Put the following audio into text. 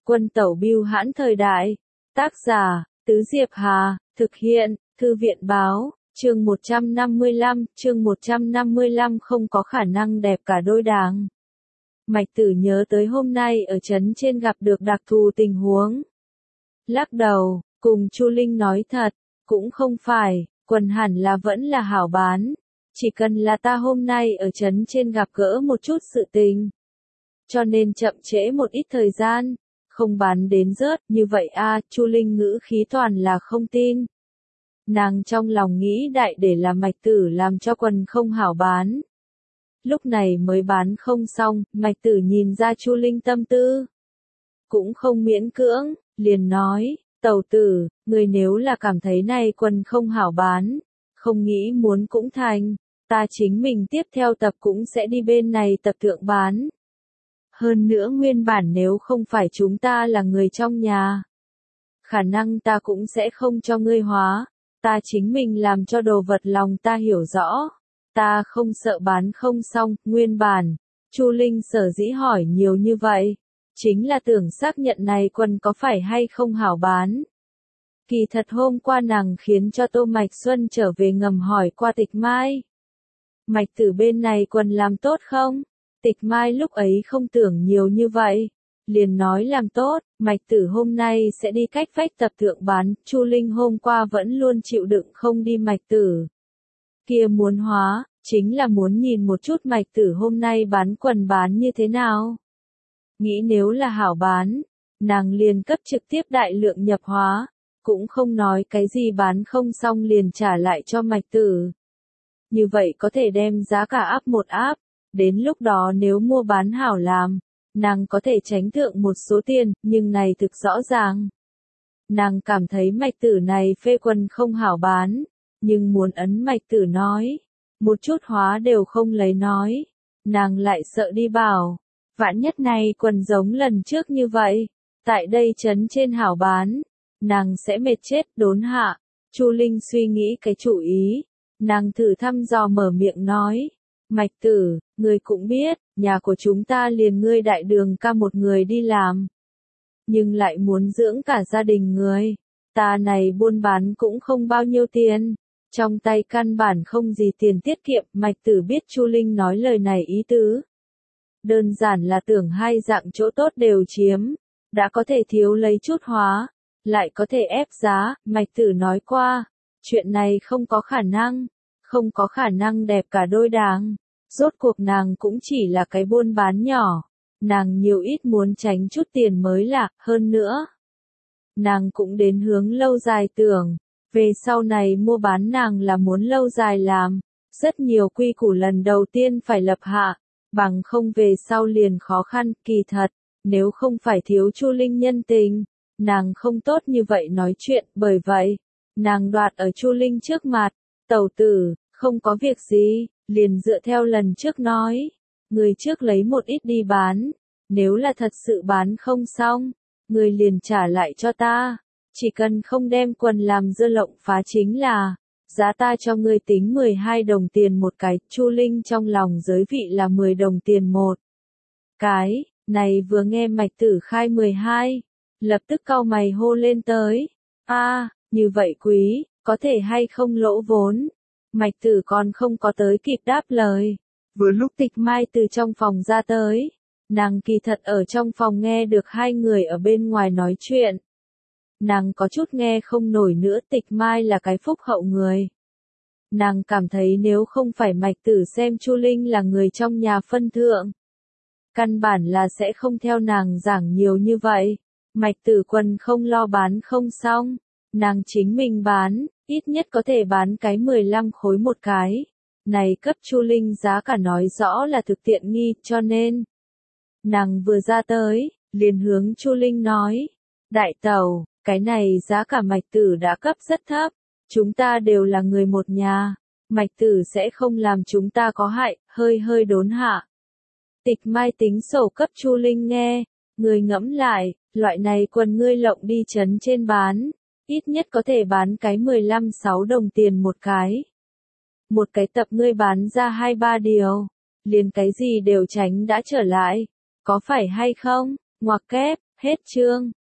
Quân tẩu bưu hãn thời đại. Tác giả, Tứ Diệp Hà, thực hiện, Thư viện báo, chương 155 không có khả năng đẹp cả đôi đảng. Mạch Tử nhớ tới hôm nay ở trấn trên gặp được đặc thù tình huống. Lắc đầu, cùng Chu Linh nói thật, cũng không phải, quần hẳn là vẫn là hảo bán. Chỉ cần là ta hôm nay ở trấn trên gặp gỡ một chút sự tình. Cho nên chậm trễ một ít thời gian, không bán đến rớt, như vậy Chu Linh ngữ khí toàn là không tin. Nàng trong lòng nghĩ đại để là Mạch Tử làm cho quần không hảo bán. Lúc này mới bán không xong, Mạch Tử nhìn ra Chu Linh tâm tư. Cũng không miễn cưỡng, liền nói, tẩu tử, người nếu là cảm thấy này quần không hảo bán, không nghĩ muốn cũng thành, ta chính mình tiếp theo tập cũng sẽ đi bên này tập thượng bán. Hơn nữa nguyên bản nếu không phải chúng ta là người trong nhà, khả năng ta cũng sẽ không cho ngươi hóa, ta chính mình làm cho đồ vật lòng ta hiểu rõ, ta không sợ bán không xong, nguyên bản. Chu Linh sở dĩ hỏi nhiều như vậy, chính là tưởng xác nhận này quần có phải hay không hảo bán. Kỳ thật hôm qua nàng khiến cho Tô Mạch Xuân trở về ngầm hỏi qua Tịch Mai. Mạch Tử bên này quần làm tốt không? Tịch Mai lúc ấy không tưởng nhiều như vậy, liền nói làm tốt. Mạch Tử hôm nay sẽ đi cách vách tập thượng bán. Chu Linh hôm qua vẫn luôn chịu đựng không đi Mạch Tử kia muốn hóa, chính là muốn nhìn một chút Mạch Tử hôm nay bán quần bán như thế nào. Nghĩ nếu là hảo bán, nàng liền cấp trực tiếp đại lượng nhập hóa, cũng không nói cái gì bán không xong liền trả lại cho Mạch Tử. Như vậy có thể đem giá cả áp một áp, đến lúc đó nếu mua bán hảo làm, nàng có thể tránh thượng một số tiền, nhưng này thực rõ ràng. Nàng cảm thấy Mạch Tử này phê quần không hảo bán, nhưng muốn ấn Mạch Tử nói, một chút hóa đều không lấy nói, nàng lại sợ đi bảo, vạn nhất này quần giống lần trước như vậy, tại đây trấn trên hảo bán, nàng sẽ mệt chết đốn hạ. Chu Linh suy nghĩ cái chủ ý, nàng thử thăm dò mở miệng nói, Mạch Tử, ngươi cũng biết, nhà của chúng ta liền ngươi đại đường ca một người đi làm, nhưng lại muốn dưỡng cả gia đình người, ta này buôn bán cũng không bao nhiêu tiền, trong tay căn bản không gì tiền tiết kiệm. Mạch Tử biết Chu Linh nói lời này ý tứ, đơn giản là tưởng hai dạng chỗ tốt đều chiếm, đã có thể thiếu lấy chút hóa, lại có thể ép giá. Mạch Tử nói qua, chuyện này không có khả năng đẹp cả đôi đảng. Rốt cuộc nàng cũng chỉ là cái buôn bán nhỏ, nàng nhiều ít muốn tránh chút tiền mới lạ. Hơn nữa, nàng cũng đến hướng lâu dài tưởng, về sau này mua bán nàng là muốn lâu dài làm, rất nhiều quy củ lần đầu tiên phải lập hạ, bằng không về sau liền khó khăn. Kỳ thật, nếu không phải thiếu Chu Linh nhân tình, nàng không tốt như vậy nói chuyện, bởi vậy, nàng đoạt ở Chu Linh trước mặt, tẩu tử, không có việc gì, liền dựa theo lần trước nói, người trước lấy một ít đi bán, nếu là thật sự bán không xong, người liền trả lại cho ta, chỉ cần không đem quần làm dơ lộng phá chính là, giá ta cho ngươi tính 12 đồng tiền một cái. Chu Linh trong lòng giới vị là 10 đồng tiền một cái, này vừa nghe Mạch Tử khai 12, lập tức cau mày hô lên tới, như vậy quý, có thể hay không lỗ vốn. Mạch Tử còn không có tới kịp đáp lời, vừa lúc Tịch Mai từ trong phòng ra tới, nàng kỳ thật ở trong phòng nghe được hai người ở bên ngoài nói chuyện. Nàng có chút nghe không nổi nữa. Tịch Mai là cái phúc hậu người. Nàng cảm thấy nếu không phải Mạch Tử xem Chu Linh là người trong nhà phân thượng, căn bản là sẽ không theo nàng giảng nhiều như vậy. Mạch Tử quần không lo bán không xong, nàng chính mình bán, ít nhất có thể bán cái 15 khối một cái. Này cấp Chu Linh giá cả nói rõ là thực tiện nghi, cho nên nàng vừa ra tới, liền hướng Chu Linh nói, đại tẩu, cái này giá cả Mạch Tử đã cấp rất thấp, chúng ta đều là người một nhà, Mạch Tử sẽ không làm chúng ta có hại. Hơi đốn hạ. Tịch Mai tính sổ cấp Chu Linh nghe, người ngẫm lại, loại này quần ngươi lộng đi trấn trên bán, ít nhất có thể bán cái 15-6 đồng tiền một cái. Một cái tập ngươi bán ra 2-3 điều, liền cái gì đều tránh đã trở lại, có phải hay không? Ngoặc kép, Hết chương.